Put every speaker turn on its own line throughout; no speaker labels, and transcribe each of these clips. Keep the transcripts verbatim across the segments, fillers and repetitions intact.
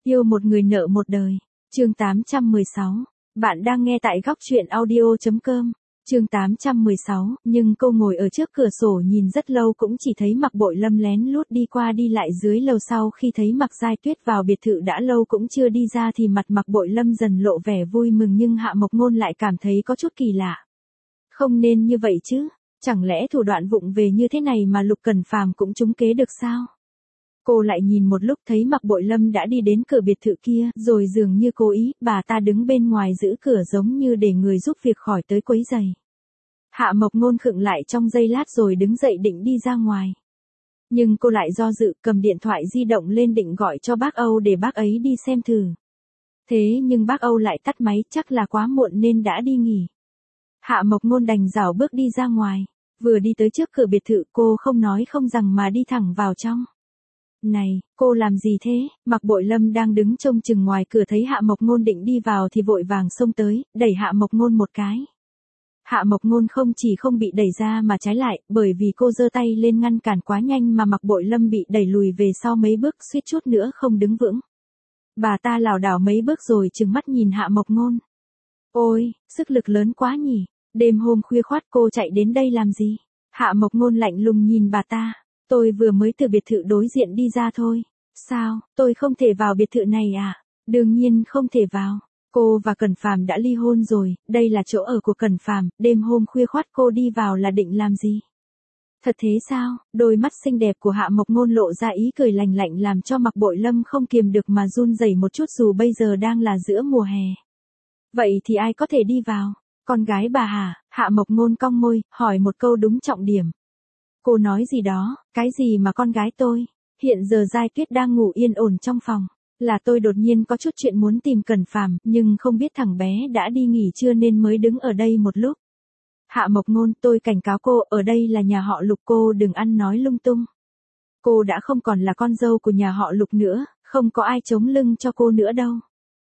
Yêu một người nợ một đời. Chương tám trăm mười sáu. Bạn đang nghe tại góc truyện audio chấm com. Chương tám trăm mười sáu, nhưng cô ngồi ở trước cửa sổ nhìn rất lâu cũng chỉ thấy Mạc Bội Lâm lén lút đi qua đi lại dưới lầu, sau khi thấy Mạc Giai Tuyết vào biệt thự đã lâu cũng chưa đi ra thì mặt Mạc Bội Lâm dần lộ vẻ vui mừng, nhưng Hạ Mộc Ngôn lại cảm thấy có chút kỳ lạ. Không nên như vậy chứ, chẳng lẽ thủ đoạn vụng về như thế này mà Lục Cẩn Phàm cũng trúng kế được sao? Cô lại nhìn một lúc thấy Mạc Bội Lâm đã đi đến cửa biệt thự kia, rồi dường như cố ý, bà ta đứng bên ngoài giữ cửa giống như để người giúp việc khỏi tới quấy rầy. Hạ Mộc Ngôn khựng lại trong giây lát rồi đứng dậy định đi ra ngoài. Nhưng cô lại do dự, cầm điện thoại di động lên định gọi cho bác Âu để bác ấy đi xem thử. Thế nhưng bác Âu lại tắt máy, chắc là quá muộn nên đã đi nghỉ. Hạ Mộc Ngôn đành rảo bước đi ra ngoài. Vừa đi tới trước cửa biệt thự, cô không nói không rằng mà đi thẳng vào trong. Này, cô làm gì thế? Mạc Bội Lâm đang đứng trông chừng ngoài cửa thấy Hạ Mộc Ngôn định đi vào thì vội vàng xông tới, đẩy Hạ Mộc Ngôn một cái. Hạ Mộc Ngôn không chỉ không bị đẩy ra mà trái lại, bởi vì cô giơ tay lên ngăn cản quá nhanh mà Mạc Bội Lâm bị đẩy lùi về sau mấy bước, suýt chút nữa không đứng vững. Bà ta lảo đảo mấy bước rồi trừng mắt nhìn Hạ Mộc Ngôn. Ôi, sức lực lớn quá nhỉ, đêm hôm khuya khoắt cô chạy đến đây làm gì? Hạ Mộc Ngôn lạnh lùng nhìn bà ta. Tôi vừa mới từ biệt thự đối diện đi ra thôi. Sao, tôi không thể vào biệt thự này à? Đương nhiên không thể vào. Cô và Cẩn Phàm đã ly hôn rồi, đây là chỗ ở của Cẩn Phàm, đêm hôm khuya khoắt cô đi vào là định làm gì? Thật thế sao? Đôi mắt xinh đẹp của Hạ Mộc Ngôn lộ ra ý cười lành lạnh làm cho Mạc Bội Lâm không kiềm được mà run rẩy một chút, dù bây giờ đang là giữa mùa hè. Vậy thì ai có thể đi vào? Con gái bà hả? Hạ Mộc Ngôn cong môi, hỏi một câu đúng trọng điểm. Cô nói gì đó, cái gì mà con gái tôi? Hiện giờ Giai Tuyết đang ngủ yên ổn trong phòng. Là tôi đột nhiên có chút chuyện muốn tìm Cẩn Phàm, nhưng không biết thằng bé đã đi nghỉ chưa nên mới đứng ở đây một lúc. Hạ Mộc Ngôn, tôi cảnh cáo cô, ở đây là nhà họ Lục, cô đừng ăn nói lung tung. Cô đã không còn là con dâu của nhà họ Lục nữa, không có ai chống lưng cho cô nữa đâu.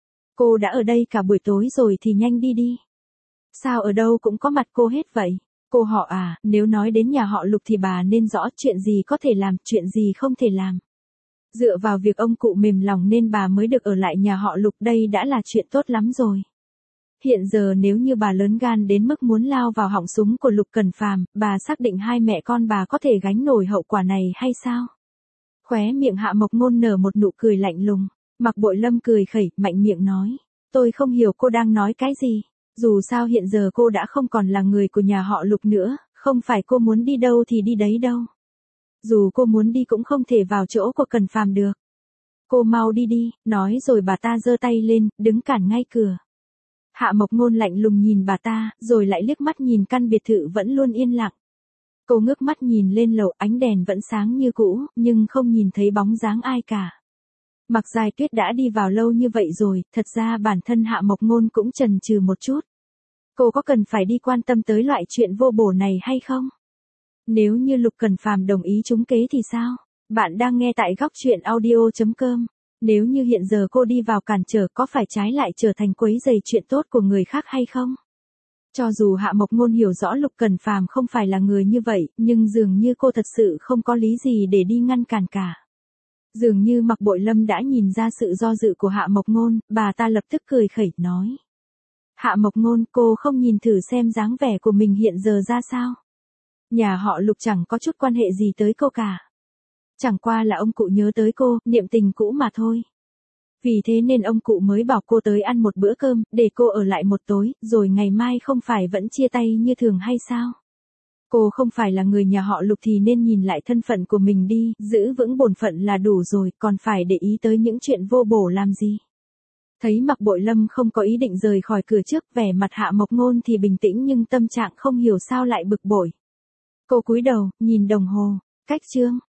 Cô đã ở đây cả buổi tối rồi thì nhanh đi đi. Sao ở đâu cũng có mặt cô hết vậy? Cô họ à, nếu nói đến nhà họ Lục thì bà nên rõ chuyện gì có thể làm, chuyện gì không thể làm. Dựa vào việc ông cụ mềm lòng nên bà mới được ở lại nhà họ Lục, đây đã là chuyện tốt lắm rồi. Hiện giờ nếu như bà lớn gan đến mức muốn lao vào họng súng của Lục Cẩn Phàm, bà xác định hai mẹ con bà có thể gánh nổi hậu quả này hay sao? Khóe miệng Hạ Mộc Ngôn nở một nụ cười lạnh lùng. Mạc Bội Lâm cười khẩy, mạnh miệng nói. Tôi không hiểu cô đang nói cái gì. Dù sao hiện giờ cô đã không còn là người của nhà họ Lục nữa, không phải cô muốn đi đâu thì đi đấy đâu. Dù cô muốn đi cũng không thể vào chỗ của Cẩn Phàm được. Cô mau đi đi, nói rồi bà ta giơ tay lên, đứng cản ngay cửa. Hạ Mộc Ngôn lạnh lùng nhìn bà ta, rồi lại liếc mắt nhìn căn biệt thự vẫn luôn yên lặng. Cô ngước mắt nhìn lên lầu, ánh đèn vẫn sáng như cũ, nhưng không nhìn thấy bóng dáng ai cả. Mạc Giai Tuyết đã đi vào lâu như vậy rồi, thật ra bản thân Hạ Mộc Ngôn cũng chần chừ một chút. Cô có cần phải đi quan tâm tới loại chuyện vô bổ này hay không? Nếu như Lục Cẩn Phàm đồng ý trúng kế thì sao? Bạn đang nghe tại góc truyện audio chấm com. Nếu như hiện giờ cô đi vào cản trở, có phải trái lại trở thành quấy rầy chuyện tốt của người khác hay không? Cho dù Hạ Mộc Ngôn hiểu rõ Lục Cẩn Phàm không phải là người như vậy, nhưng dường như cô thật sự không có lý gì để đi ngăn cản cả. Dường như Mạc Bội Lâm đã nhìn ra sự do dự của Hạ Mộc Ngôn, bà ta lập tức cười khẩy nói. Hạ Mộc Ngôn, cô không nhìn thử xem dáng vẻ của mình hiện giờ ra sao? Nhà họ Lục chẳng có chút quan hệ gì tới cô cả. Chẳng qua là ông cụ nhớ tới cô, niệm tình cũ mà thôi. Vì thế nên ông cụ mới bảo cô tới ăn một bữa cơm, để cô ở lại một tối, rồi ngày mai không phải vẫn chia tay như thường hay sao? Cô không phải là người nhà họ Lục thì nên nhìn lại thân phận của mình đi, giữ vững bổn phận là đủ rồi, còn phải để ý tới những chuyện vô bổ làm gì? Thấy Mạc Bội Lâm không có ý định rời khỏi cửa trước, vẻ mặt Hạ Mộc Ngôn thì bình tĩnh nhưng tâm trạng không hiểu sao lại bực bội. Cô cúi đầu, nhìn đồng hồ, cách chương,